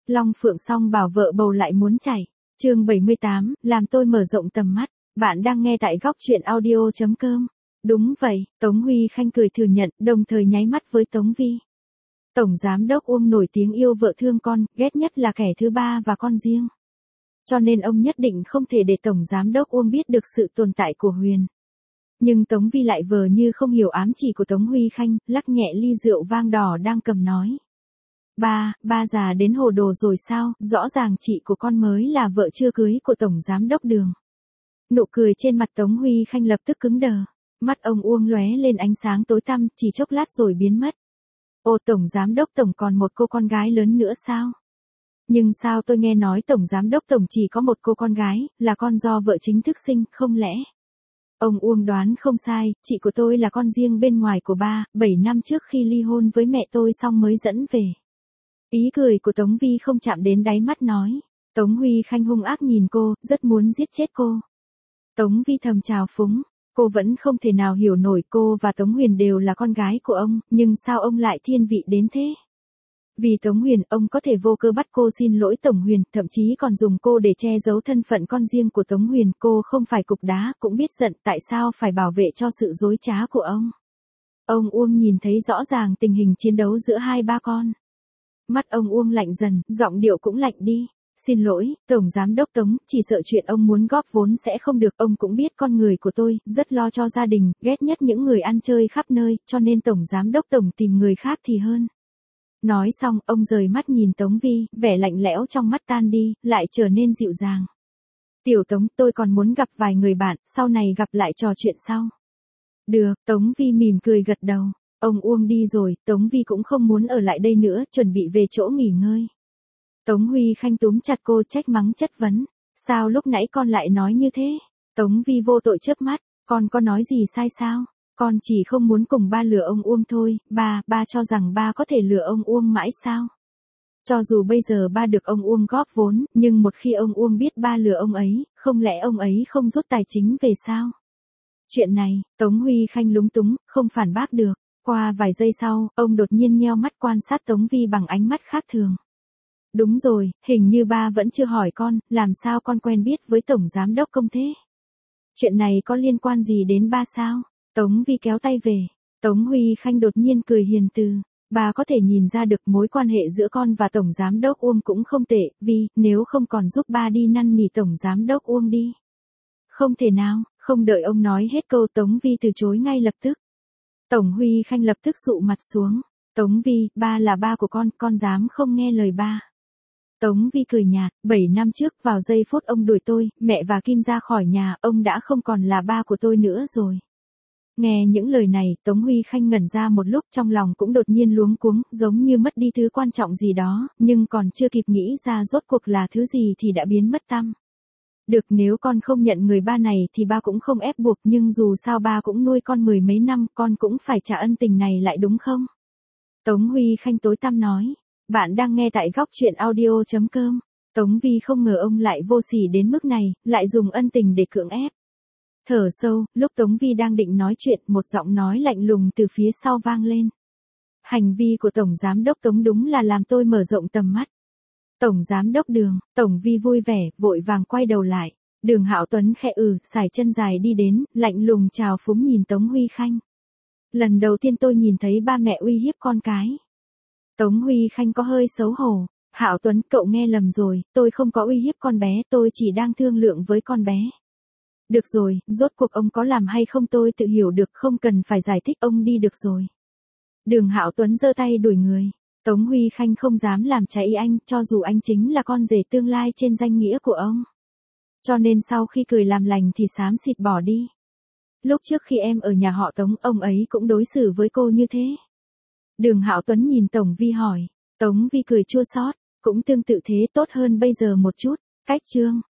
Long Phượng song bảo vợ bầu lại muốn chảy. Chương 78, làm tôi mở rộng tầm mắt. Bạn đang nghe tại góc truyện audio.com. Đúng vậy, Tống Huy Khanh cười thừa nhận, đồng thời nháy mắt với Tống Vi. Tổng giám đốc Uông nổi tiếng yêu vợ thương con, ghét nhất là kẻ thứ ba và con riêng. Cho nên ông nhất định không thể để tổng giám đốc Uông biết được sự tồn tại của Huyền. Nhưng Tống Vi lại vờ như không hiểu ám chỉ của Tống Huy Khanh, lắc nhẹ ly rượu vang đỏ đang cầm nói. Ba già đến hồ đồ rồi sao, rõ ràng chị của con mới là vợ chưa cưới của tổng giám đốc Đường. Nụ cười trên mặt Tống Huy Khanh lập tức cứng đờ, mắt ông Uông lóe lên ánh sáng tối tăm, chỉ chốc lát rồi biến mất. Ô, tổng giám đốc tổng còn một cô con gái lớn nữa sao? Nhưng sao tôi nghe nói tổng giám đốc tổng chỉ có một cô con gái, là con do vợ chính thức sinh, không lẽ? Ông Uông đoán không sai, chị của tôi là con riêng bên ngoài của ba, 7 năm trước khi ly hôn với mẹ tôi xong mới dẫn về. Ý cười của Tống Vi không chạm đến đáy mắt nói. Tống Huy Khanh hung ác nhìn cô, rất muốn giết chết cô. Tống Vi thầm trào phúng, cô vẫn không thể nào hiểu nổi cô và Tống Huyền đều là con gái của ông, nhưng sao ông lại thiên vị đến thế? Vì Tống Huyền, ông có thể vô cơ bắt cô xin lỗi Tổng Huyền, thậm chí còn dùng cô để che giấu thân phận con riêng của Tống Huyền. Cô không phải cục đá, cũng biết giận, tại sao phải bảo vệ cho sự dối trá của ông. Ông Uông nhìn thấy rõ ràng tình hình chiến đấu giữa hai ba con. Mắt ông Uông lạnh dần, giọng điệu cũng lạnh đi. Xin lỗi, Tổng Giám đốc Tống, chỉ sợ chuyện ông muốn góp vốn sẽ không được. Ông cũng biết con người của tôi, rất lo cho gia đình, ghét nhất những người ăn chơi khắp nơi, cho nên Tổng Giám đốc Tổng tìm người khác thì hơn. Nói xong, ông rời mắt nhìn Tống Vi, vẻ lạnh lẽo trong mắt tan đi, lại trở nên dịu dàng. Tiểu Tống, tôi còn muốn gặp vài người bạn, sau này gặp lại trò chuyện sau. Được, Tống Vi mỉm cười gật đầu. Ông Uông đi rồi, Tống Vi cũng không muốn ở lại đây nữa, chuẩn bị về chỗ nghỉ ngơi. Tống Huy Khanh túm chặt cô, trách mắng chất vấn. Sao lúc nãy con lại nói như thế? Tống Vi vô tội chớp mắt, con có nói gì sai sao? Con chỉ không muốn cùng ba lừa ông Uông thôi, ba cho rằng ba có thể lừa ông Uông mãi sao? Cho dù bây giờ ba được ông Uông góp vốn, nhưng một khi ông Uông biết ba lừa ông ấy, không lẽ ông ấy không rút tài chính về sao? Chuyện này, Tống Huy Khanh lúng túng, không phản bác được. Qua vài giây sau, ông đột nhiên nheo mắt quan sát Tống Vi bằng ánh mắt khác thường. Đúng rồi, hình như ba vẫn chưa hỏi con, làm sao con quen biết với Tổng Giám đốc Công thế? Chuyện này có liên quan gì đến ba sao? Tống Vi kéo tay về. Tống Huy Khanh đột nhiên cười hiền từ. Bà có thể nhìn ra được mối quan hệ giữa con và Tổng Giám đốc Uông cũng không tệ, vì, nếu không còn giúp ba đi năn nỉ Tổng Giám đốc Uông đi. Không thể nào, không đợi ông nói hết câu Tống Vi từ chối ngay lập tức. Tổng Huy Khanh lập tức sụ mặt xuống. Tống Vi, ba là ba của con dám không nghe lời ba. Tống Vi cười nhạt, 7 năm trước vào giây phút ông đuổi tôi, mẹ và Kim ra khỏi nhà, ông đã không còn là ba của tôi nữa rồi. Nghe những lời này, Tống Huy Khanh ngẩn ra một lúc, trong lòng cũng đột nhiên luống cuống, giống như mất đi thứ quan trọng gì đó, nhưng còn chưa kịp nghĩ ra rốt cuộc là thứ gì thì đã biến mất tăm. Được, nếu con không nhận người ba này thì ba cũng không ép buộc, nhưng dù sao ba cũng nuôi con 10 mấy năm, con cũng phải trả ân tình này lại đúng không? Tống Huy Khanh tối tăm nói. Bạn đang nghe tại góc truyện audio.com. Tống Vi không ngờ ông lại vô sỉ đến mức này, lại dùng ân tình để cưỡng ép. Thở sâu, lúc Tống Vi đang định nói chuyện, một giọng nói lạnh lùng từ phía sau vang lên. Hành vi của Tổng Giám đốc Tống đúng là làm tôi mở rộng tầm mắt. Tổng Giám đốc Đường, Tổng Vi vui vẻ, vội vàng quay đầu lại. Đường Hạo Tuấn khẽ sải chân dài đi đến, lạnh lùng chào phúng nhìn Tống Huy Khanh. Lần đầu tiên tôi nhìn thấy ba mẹ uy hiếp con cái. Tống Huy Khanh có hơi xấu hổ. Hạo Tuấn, cậu nghe lầm rồi, tôi không có uy hiếp con bé, tôi chỉ đang thương lượng với con bé. Được rồi, rốt cuộc ông có làm hay không tôi tự hiểu được, không cần phải giải thích, ông đi được rồi. Đường Hạo Tuấn giơ tay đuổi người. Tống Huy Khanh không dám làm trái ý anh, cho dù anh chính là con rể tương lai trên danh nghĩa của ông. Cho nên sau khi cười làm lành thì xám xịt bỏ đi. Lúc trước khi em ở nhà họ Tống, ông ấy cũng đối xử với cô như thế. Đường Hạo Tuấn nhìn Tổng Vi hỏi. Tống Vi cười chua xót, cũng tương tự thế, tốt hơn bây giờ một chút. Cách chương